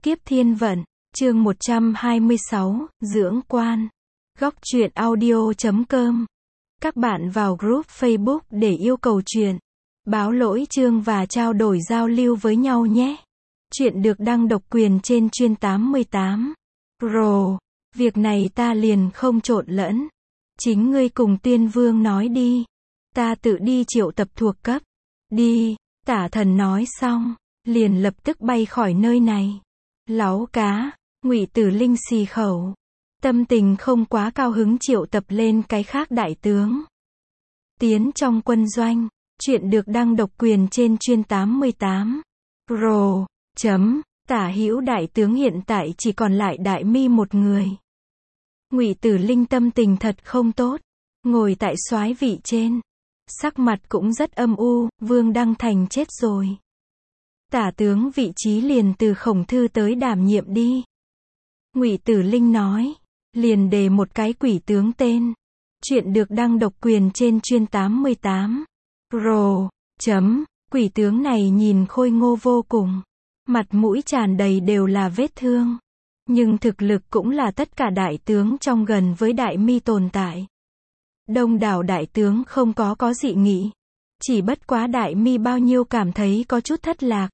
Kiếp thiên vận, chương 126, dưỡng quan. Góc truyện audio.com. Các bạn vào group Facebook để yêu cầu truyện, báo lỗi chương và trao đổi giao lưu với nhau nhé. Chuyện được đăng độc quyền trên chuyên 88. Rồ, việc này ta liền không trộn lẫn. Chính ngươi cùng Tuyên Vương nói đi. Ta tự đi triệu tập thuộc cấp. Đi, Tả Thần nói xong, liền lập tức bay khỏi nơi này. Láu cá, Ngụy Tử Linh xì khẩu. Tâm tình không quá cao hứng triệu tập lên cái khác đại tướng. Tiến trong quân doanh, chuyện được đăng độc quyền trên chuyên 88. Rồ, Tả Hữu đại tướng hiện tại chỉ còn lại Đại Mi một người. Ngụy Tử Linh tâm tình thật không tốt, ngồi tại soái vị trên, sắc mặt cũng rất âm u. Vương Đăng Thành chết rồi, tả tướng vị trí liền từ Khổng Thư tới đảm nhiệm đi. Ngụy Tử Linh nói, liền đề một cái quỷ tướng tên. Chuyện được đăng độc quyền trên chuyên 88. Rồ, quỷ tướng này nhìn khôi ngô vô cùng, mặt mũi tràn đầy đều là vết thương, nhưng thực lực cũng là tất cả đại tướng trong gần với Đại Mi tồn tại. Đông đảo đại tướng không có dị nghị, chỉ bất quá Đại Mi bao nhiêu cảm thấy có chút thất lạc.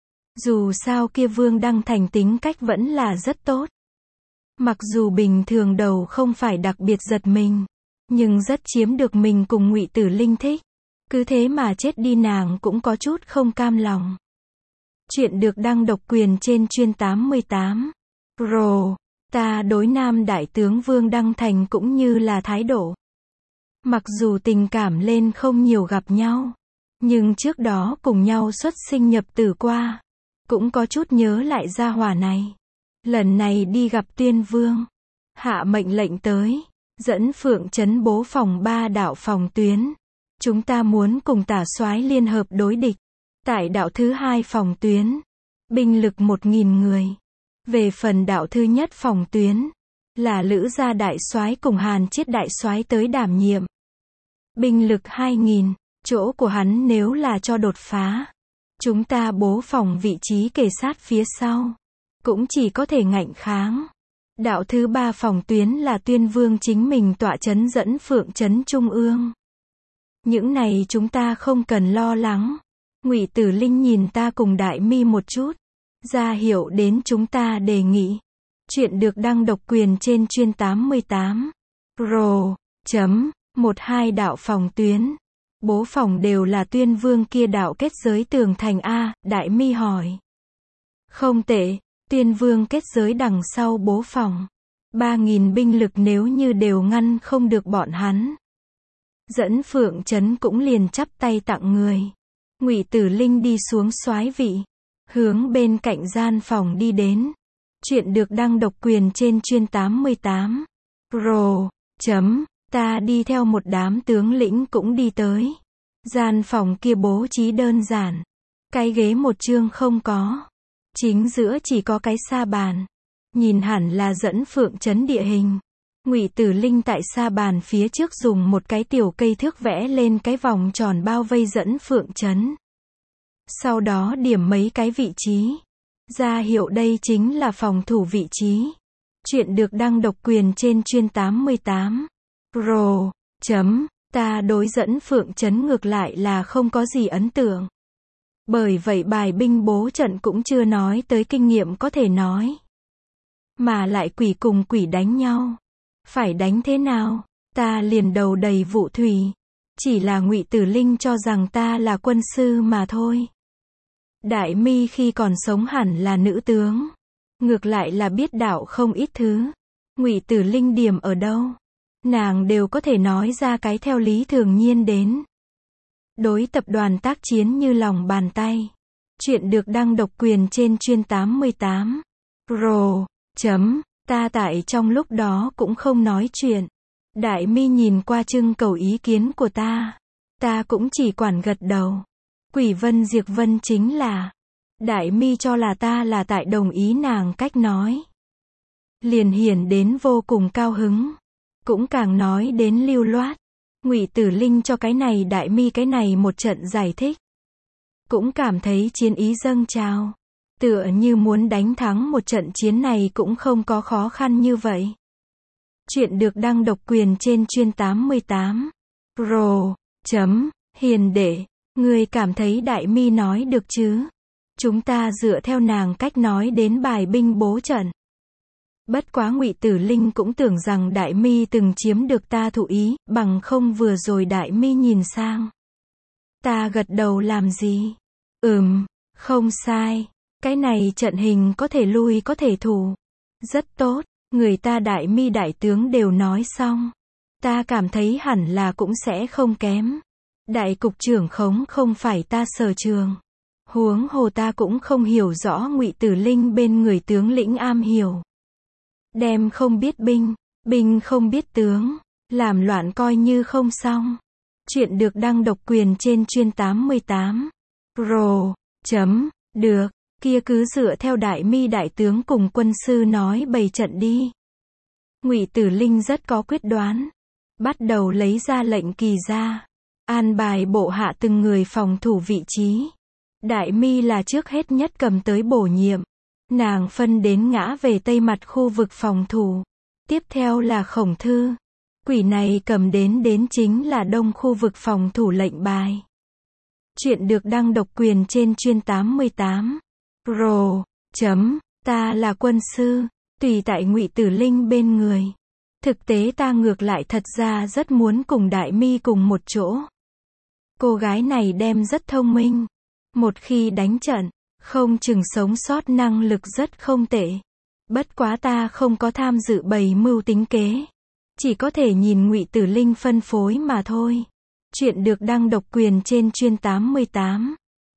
Dù sao kia Vương Đăng Thành tính cách vẫn là rất tốt. Mặc dù bình thường đầu không phải đặc biệt giật mình, nhưng rất chiếm được mình cùng Ngụy Tử Linh thích. Cứ thế mà chết đi nàng cũng có chút không cam lòng. Chuyện được đăng độc quyền trên chuyên 88. Rồ, ta đối nam đại tướng Vương Đăng Thành cũng như là thái độ. Mặc dù tình cảm lên không nhiều gặp nhau, nhưng trước đó cùng nhau xuất sinh nhập tử qua, cũng có chút nhớ lại gia hỏa này. Lần này đi gặp Tuyên Vương, hạ mệnh lệnh tới, dẫn Phượng Trấn bố phòng 3 đạo phòng tuyến. Chúng ta muốn cùng Tả soái liên hợp đối địch. Tại đạo thứ 2 phòng tuyến, binh lực 1.000 người. Về phần đạo thứ nhất phòng tuyến, là Lữ gia đại soái cùng Hàn Chiết đại soái tới đảm nhiệm. Binh lực 2.000, chỗ của hắn nếu là cho đột phá, chúng ta bố phòng vị trí kề sát phía sau, cũng chỉ có thể ngạnh kháng. Đạo thứ 3 phòng tuyến là Tuyên Vương chính mình tọa trấn dẫn Phượng Trấn trung ương. Những này chúng ta không cần lo lắng. Ngụy Tử Linh nhìn ta cùng Đại Mi một chút, ra hiệu đến chúng ta đề nghị. Chuyện được đăng độc quyền trên chuyên 88. Rồ, 1-2 đạo phòng tuyến. Bố phòng đều là Tuyên Vương kia đạo kết giới tường thành A. Đại Mi hỏi. Không tệ, Tuyên Vương kết giới đằng sau bố phòng. 3.000 binh lực nếu như đều ngăn không được bọn hắn. Dẫn Phượng Trấn cũng liền chắp tay tặng người. Ngụy Tử Linh đi xuống soái vị, hướng bên cạnh gian phòng đi đến. Chuyện được đăng độc quyền trên chuyên 88. Rồ, ta đi theo một đám tướng lĩnh cũng đi tới. Gian phòng kia bố trí đơn giản, cái ghế một chương không có, chính giữa chỉ có cái sa bàn, nhìn hẳn là dẫn Phượng Trấn địa hình. Ngụy Tử Linh tại sa bàn phía trước dùng một cái tiểu cây thước vẽ lên cái vòng tròn bao vây dẫn Phượng Trấn. Sau đó điểm mấy cái vị trí, ra hiệu đây chính là phòng thủ vị trí. Chuyện được đăng độc quyền trên chuyên 88. Rồ, ta đối dẫn Phượng Trấn ngược lại là không có gì ấn tượng. Bởi vậy bài binh bố trận cũng chưa nói tới kinh nghiệm có thể nói. Mà lại quỷ cùng quỷ đánh nhau. Phải đánh thế nào? Ta liền đầu đầy vụ thủy. Chỉ là Ngụy Tử Linh cho rằng ta là quân sư mà thôi. Đại Mi khi còn sống hẳn là nữ tướng, ngược lại là biết đạo không ít thứ. Ngụy Tử Linh điểm ở đâu, nàng đều có thể nói ra cái theo lý thường nhiên đến. Đối tập đoàn tác chiến như lòng bàn tay. Chuyện được đăng độc quyền trên chuyên 88. Rồ, ta tại trong lúc đó cũng không nói chuyện. Đại Mi nhìn qua trưng cầu ý kiến của ta. Ta cũng chỉ quản gật đầu. Quỷ Vân Diệt Vân chính là. Đại Mi cho là ta là tại đồng ý nàng cách nói. Liền hiển đến vô cùng cao hứng. Cũng càng nói đến lưu loát. Ngụy Tử Linh cho cái này Đại Mi cái này một trận giải thích. Cũng cảm thấy chiến ý dâng trào. Tựa như muốn đánh thắng một trận chiến này cũng không có khó khăn như vậy. Chuyện được đăng độc quyền trên Chuyên 88. Hiền đệ, ngươi cảm thấy Đại Mi nói được chứ? Chúng ta dựa theo nàng cách nói đến bài binh bố trận. Bất quá Ngụy Tử Linh cũng tưởng rằng Đại Mi từng chiếm được ta thụ ý, bằng không vừa rồi Đại Mi nhìn sang. Ta gật đầu làm gì? Không sai. Cái này trận hình có thể lui có thể thủ. Rất tốt, người ta Đại Mi đại tướng đều nói xong. Ta cảm thấy hẳn là cũng sẽ không kém. Đại cục trưởng khống không phải ta sở trường. Huống hồ ta cũng không hiểu rõ Ngụy Tử Linh bên người tướng lĩnh am hiểu. Đem không biết binh, binh không biết tướng, làm loạn coi như không xong. Chuyện được đăng độc quyền trên Chuyên 88. Được, kia cứ dựa theo Đại Mi đại tướng cùng quân sư nói bày trận đi. Ngụy Tử Linh rất có quyết đoán. Bắt đầu lấy ra lệnh kỳ ra. An bài bộ hạ từng người phòng thủ vị trí. Đại Mi là trước hết nhất cầm tới bổ nhiệm. Nàng phân đến ngã về tây mặt khu vực phòng thủ. Tiếp theo là Khổng Thư. Quỷ này cầm đến chính là đông khu vực phòng thủ lệnh bài. Chuyện được đăng độc quyền trên Chuyên 88. Ta là quân sư, tùy tại Ngụy Tử Linh bên người. Thực tế ta ngược lại thật ra rất muốn cùng Đại Mi cùng một chỗ. Cô gái này đem rất thông minh. Một khi đánh trận, không chừng sống sót năng lực rất không tệ. Bất quá ta không có tham dự bày mưu tính kế. Chỉ có thể nhìn Ngụy Tử Linh phân phối mà thôi. Chuyện được đăng độc quyền trên Chuyên 88.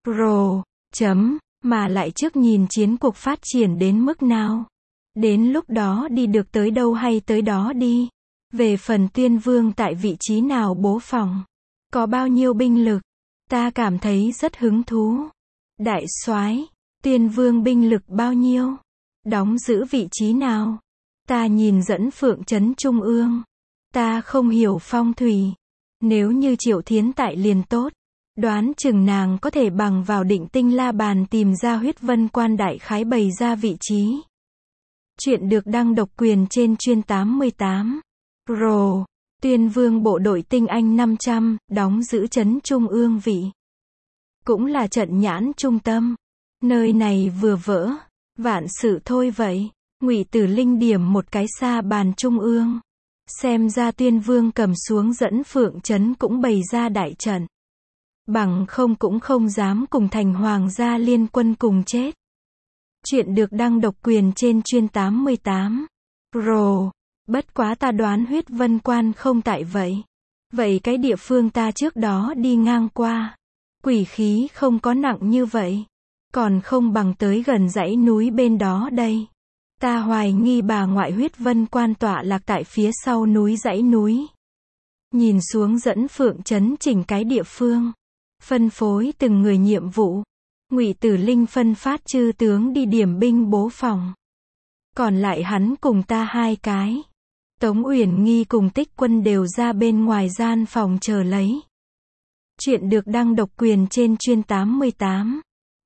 Mà lại trước nhìn chiến cuộc phát triển đến mức nào. Đến lúc đó đi được tới đâu hay tới đó đi. Về phần Tuyên Vương tại vị trí nào bố phòng. Có bao nhiêu binh lực. Ta cảm thấy rất hứng thú. Đại soái, Tuyên Vương binh lực bao nhiêu? Đóng giữ vị trí nào? Ta nhìn dẫn Phượng trấn Trung ương. Ta không hiểu phong thủy. Nếu như Triệu Thiến tại liền tốt. Đoán chừng nàng có thể bằng vào Định Tinh La Bàn tìm ra Huyết Vân Quan đại khái bày ra vị trí. Chuyện được đăng độc quyền trên Chuyên 88. Tuyên Vương bộ đội tinh anh 500, đóng giữ trấn Trung ương vị. Cũng là trận nhãn trung tâm. Nơi này vừa vỡ. Vạn sự thôi vậy. Ngụy Tử Linh điểm một cái xa bàn Trung ương. Xem ra Tuyên Vương cầm xuống dẫn Phượng trấn cũng bày ra đại trận. Bằng không cũng không dám cùng thành hoàng gia liên quân cùng chết. Chuyện được đăng độc quyền trên Chuyên 88. Bất quá ta đoán Huyết Vân Quan không tại vậy. Vậy cái địa phương ta trước đó đi ngang qua. Quỷ khí không có nặng như vậy. Còn không bằng tới gần dãy núi bên đó đây. Ta hoài nghi bà ngoại Huyết Vân Quan tọa lạc tại phía sau núi dãy núi. Nhìn xuống dẫn Phượng trấn chỉnh cái địa phương. Phân phối từng người nhiệm vụ. Ngụy Tử Linh phân phát chư tướng đi điểm binh bố phòng. Còn lại hắn cùng ta hai cái. Tống Uyển Nghi cùng Tích Quân đều ra bên ngoài gian phòng chờ lấy. Chuyện được đăng độc quyền trên Chuyên 88.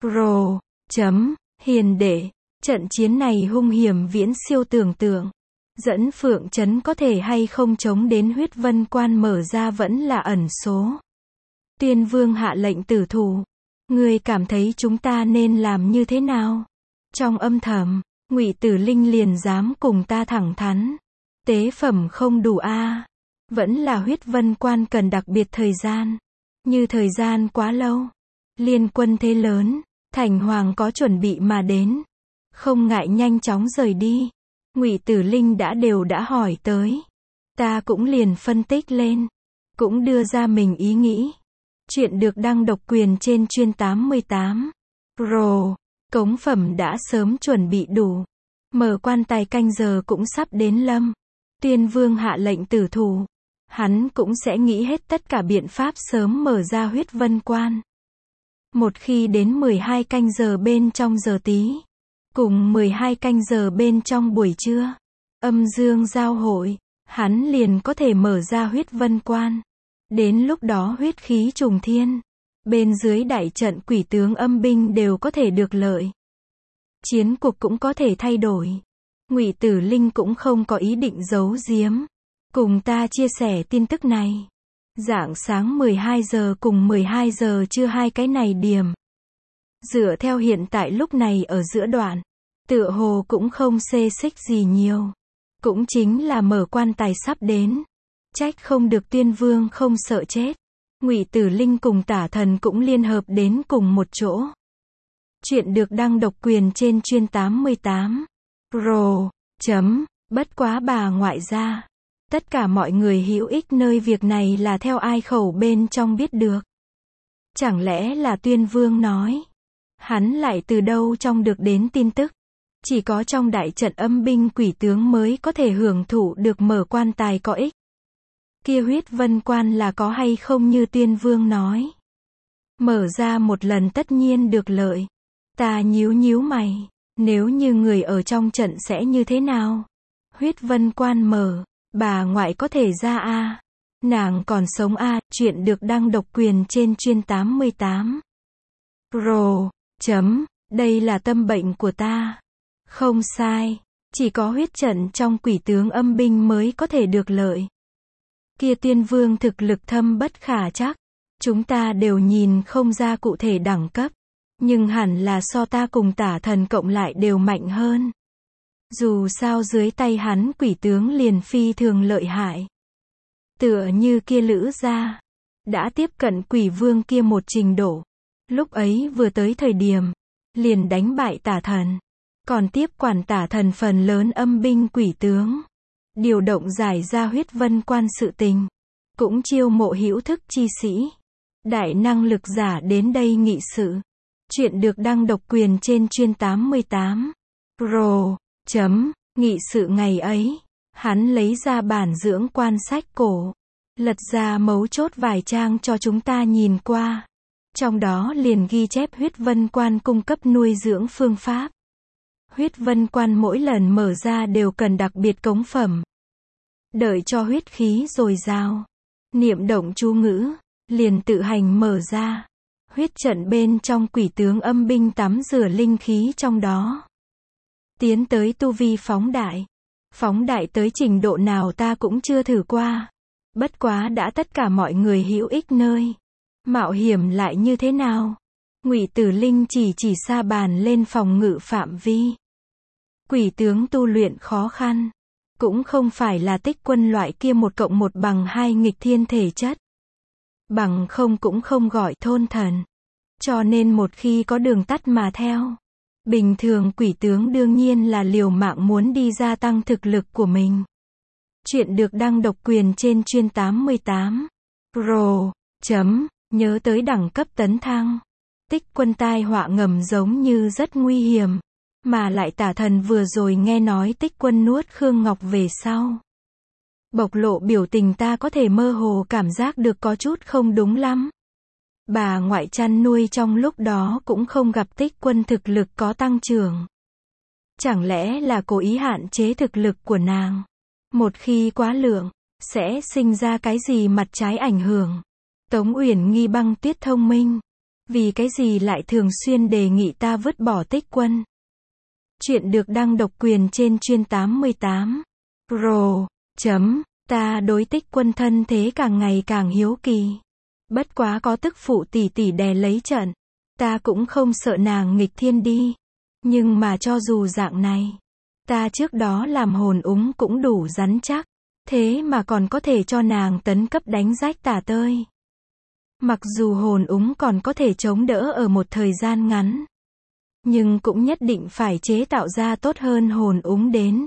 Hiền đệ, trận chiến này hung hiểm viễn siêu tưởng tượng. Dẫn Phượng trấn có thể hay không chống đến Huyết Vân Quan mở ra vẫn là ẩn số. Tuyên Vương hạ lệnh tử thủ. Ngươi cảm thấy chúng ta nên làm như thế nào? Trong âm thầm, Ngụy Tử Linh liền dám cùng ta thẳng thắn. Tế phẩm không đủ a. Vẫn là Huyết Vân Quan cần đặc biệt thời gian. Như thời gian quá lâu. Liên quân thế lớn, thành hoàng có chuẩn bị mà đến. Không ngại nhanh chóng rời đi. Ngụy Tử Linh đã hỏi tới. Ta cũng liền phân tích lên. Cũng đưa ra mình ý nghĩ. Chuyện được đăng độc quyền trên Chuyên 88. Cống phẩm đã sớm chuẩn bị đủ. Mở quan tài canh giờ cũng sắp đến lâm. Tuyên Vương hạ lệnh tử thủ. Hắn cũng sẽ nghĩ hết tất cả biện pháp sớm mở ra Huyết Vân Quan. Một khi đến 12 canh giờ bên trong giờ tí. Cùng 12 canh giờ bên trong buổi trưa. Âm dương giao hội. Hắn liền có thể mở ra Huyết Vân Quan. Đến lúc đó huyết khí trùng thiên. Bên dưới đại trận quỷ tướng âm binh đều có thể được lợi. Chiến cuộc cũng có thể thay đổi. Ngụy Tử Linh cũng không có ý định giấu giếm. Cùng ta chia sẻ tin tức này. Rạng sáng 12 giờ cùng 12 giờ trưa hai cái này điểm. Dựa theo hiện tại lúc này ở giữa đoạn. Tựa hồ cũng không xê xích gì nhiều. Cũng chính là mở quan tài sắp đến. Trách không được Tuyên Vương không sợ chết. Ngụy Tử Linh cùng Tả Thần cũng liên hợp đến cùng một chỗ. Chuyện được đăng độc quyền trên chuyên 88. Pro. Bất quá bà ngoại gia. Tất cả mọi người hữu ích nơi việc này là theo ai khẩu bên trong biết được. Chẳng lẽ là Tuyên Vương nói. Hắn lại từ đâu trong được đến tin tức. Chỉ có trong đại trận âm binh quỷ tướng mới có thể hưởng thụ được mở quan tài có ích. Kia huyết vân quan là có hay không như Tuyên Vương nói. Mở ra một lần tất nhiên được lợi. Ta nhíu nhíu mày. Nếu như người ở trong trận sẽ như thế nào? Huyết vân quan mở. Bà ngoại có thể ra a. Nàng còn sống a. Chuyện được đăng độc quyền trên chuyên 88. Pro. Đây là tâm bệnh của ta. Không sai. Chỉ có huyết trận trong quỷ tướng âm binh mới có thể được lợi. Kia Tuyên Vương thực lực thâm bất khả trắc. Chúng ta đều nhìn không ra cụ thể đẳng cấp. Nhưng hẳn là so ta cùng Tả Thần cộng lại đều mạnh hơn. Dù sao dưới tay hắn quỷ tướng liền phi thường lợi hại. Tựa như kia Lữ gia. Đã tiếp cận quỷ vương kia một trình độ. Lúc ấy vừa tới thời điểm. Liền đánh bại Tả Thần. Còn tiếp quản Tả Thần phần lớn âm binh quỷ tướng. Điều động giải ra huyết vân quan sự tình. Cũng chiêu mộ hữu thức chi sĩ. Đại năng lực giả đến đây nghị sự. Chuyện được đăng độc quyền trên chuyên 88. Pro. Nghị sự ngày ấy. Hắn lấy ra bản dưỡng quan sách cổ. Lật ra mấu chốt vài trang cho chúng ta nhìn qua. Trong đó liền ghi chép huyết vân quan cung cấp nuôi dưỡng phương pháp. Huyết vân quan mỗi lần mở ra đều cần đặc biệt cống phẩm. Đợi cho huyết khí dồi dào. Niệm động chú ngữ. Liền tự hành mở ra. Huyết trận bên trong quỷ tướng âm binh tắm rửa linh khí trong đó. Tiến tới tu vi phóng đại. Phóng đại tới trình độ nào ta cũng chưa thử qua. Bất quá đã tất cả mọi người hữu ích nơi. Mạo hiểm lại như thế nào? Ngụy Tử Linh chỉ sa bàn lên phòng ngự phạm vi. Quỷ tướng tu luyện khó khăn. Cũng không phải là Tích Quân loại kia 1+1=2 nghịch thiên thể chất. Bằng không cũng không gọi thôn thần. Cho nên một khi có đường tắt mà theo. Bình thường quỷ tướng đương nhiên là liều mạng muốn đi gia tăng thực lực của mình. Chuyện được đăng độc quyền trên chuyên 88. Pro. Nhớ tới đẳng cấp tấn thăng. Tích Quân tai họa ngầm giống như rất nguy hiểm. Mà lại Tả Thần vừa rồi nghe nói Tích Quân nuốt Khương Ngọc về sau. Bộc lộ biểu tình ta có thể mơ hồ cảm giác được có chút không đúng lắm. Bà ngoại chăn nuôi trong lúc đó cũng không gặp Tích Quân thực lực có tăng trưởng. Chẳng lẽ là cố ý hạn chế thực lực của nàng? Một khi quá lượng, sẽ sinh ra cái gì mặt trái ảnh hưởng? Tống Uyển Nghi băng tuyết thông minh. Vì cái gì lại thường xuyên đề nghị ta vứt bỏ Tích Quân? Chuyện được đăng độc quyền trên chuyên 88. Pro. Ta đối Tích Quân thân thế càng ngày càng hiếu kỳ. Bất quá có tức phụ tỷ tỷ đè lấy trận. Ta cũng không sợ nàng nghịch thiên đi. Nhưng mà cho dù dạng này. Ta trước đó làm hồn úng cũng đủ rắn chắc. Thế mà còn có thể cho nàng tấn cấp đánh rách Tả Tơi. Mặc dù hồn úng còn có thể chống đỡ ở một thời gian ngắn. Nhưng cũng nhất định phải chế tạo ra tốt hơn hồn úng đến.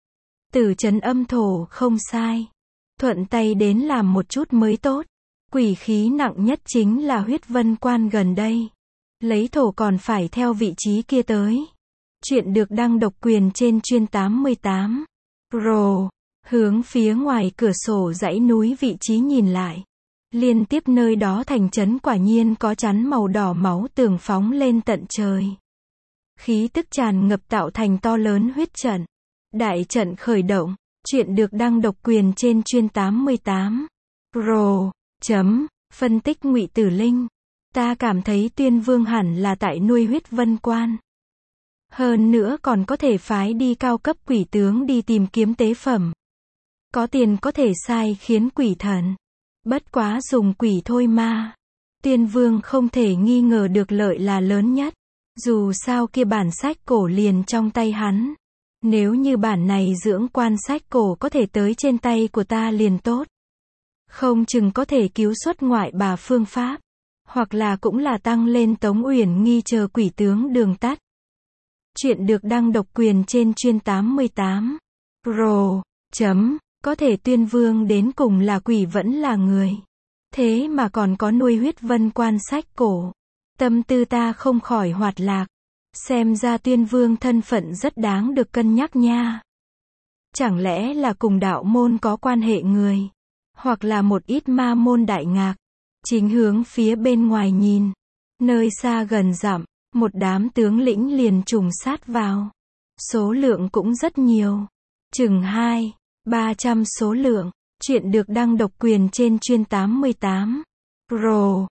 Tử trấn âm thổ không sai. Thuận tay đến làm một chút mới tốt. Quỷ khí nặng nhất chính là huyết vân quan gần đây. Lấy thổ còn phải theo vị trí kia tới. Chuyện được đăng độc quyền trên chuyên 88. Pro. Hướng phía ngoài cửa sổ dãy núi vị trí nhìn lại. Liên tiếp nơi đó thành trấn quả nhiên có chắn màu đỏ máu tường phóng lên tận trời. Khí tức tràn ngập tạo thành to lớn huyết trận. Đại trận khởi động. Chuyện được đăng độc quyền trên chuyên 88. Pro. Phân tích Ngụy Tử Linh. Ta cảm thấy Tuyên Vương hẳn là tại nuôi huyết vân quan. Hơn nữa còn có thể phái đi cao cấp quỷ tướng đi tìm kiếm tế phẩm. Có tiền có thể sai khiến quỷ thần. Bất quá dùng quỷ thôi mà. Tuyên Vương không thể nghi ngờ được lợi là lớn nhất. Dù sao kia bản sách cổ liền trong tay hắn. Nếu như bản này dưỡng quan sách cổ có thể tới trên tay của ta liền tốt. Không chừng có thể cứu xuất ngoại bà phương pháp. Hoặc là cũng là tăng lên Tống Uyển Nghi chờ quỷ tướng đường tắt. Chuyện được đăng độc quyền trên chuyên 88. Pro. Có thể Tuyên Vương đến cùng là quỷ vẫn là người. Thế mà còn có nuôi huyết vân quan sách cổ. Tâm tư ta không khỏi hoạt lạc. Xem ra Tuyên Vương thân phận rất đáng được cân nhắc nha. Chẳng lẽ là cùng đạo môn có quan hệ người. Hoặc là một ít ma môn đại ngạc. Chính hướng phía bên ngoài nhìn. Nơi xa gần dặm, một đám tướng lĩnh liền trùng sát vào. Số lượng cũng rất nhiều. Chừng 200-300 số lượng. Chuyện được đăng độc quyền trên chuyên 88. Pro.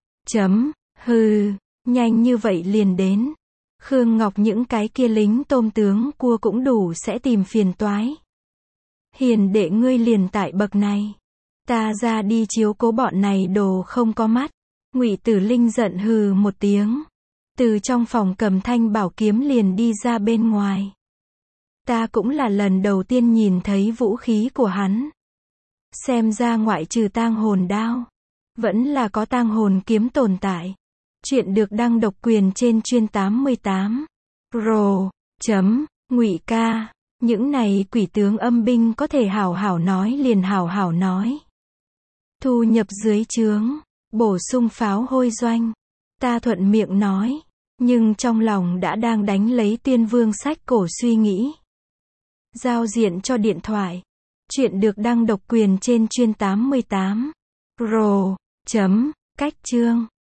Hừ. Nhanh như vậy liền đến. Khương Ngọc những cái kia lính tôm tướng cua cũng đủ sẽ tìm phiền toái. Hiền đệ ngươi liền tại bậc này. Ta ra đi chiếu cố bọn này đồ không có mắt. Ngụy Tử Linh giận hừ một tiếng. Từ trong phòng cầm thanh bảo kiếm liền đi ra bên ngoài. Ta cũng là lần đầu tiên nhìn thấy vũ khí của hắn. Xem ra ngoại trừ tang hồn đao, vẫn là có tang hồn kiếm tồn tại. Chuyện được đăng độc quyền trên chuyên 88. Pro. Ngụy ca. Những này quỷ tướng âm binh có thể hảo hảo nói liền hảo hảo nói. Thu nhập dưới trướng. Bổ sung pháo hôi doanh. Ta thuận miệng nói. Nhưng trong lòng đã đang đánh lấy Tuyên Vương sách cổ suy nghĩ. Giao diện cho điện thoại. Chuyện được đăng độc quyền trên chuyên 88. Pro. Cách chương.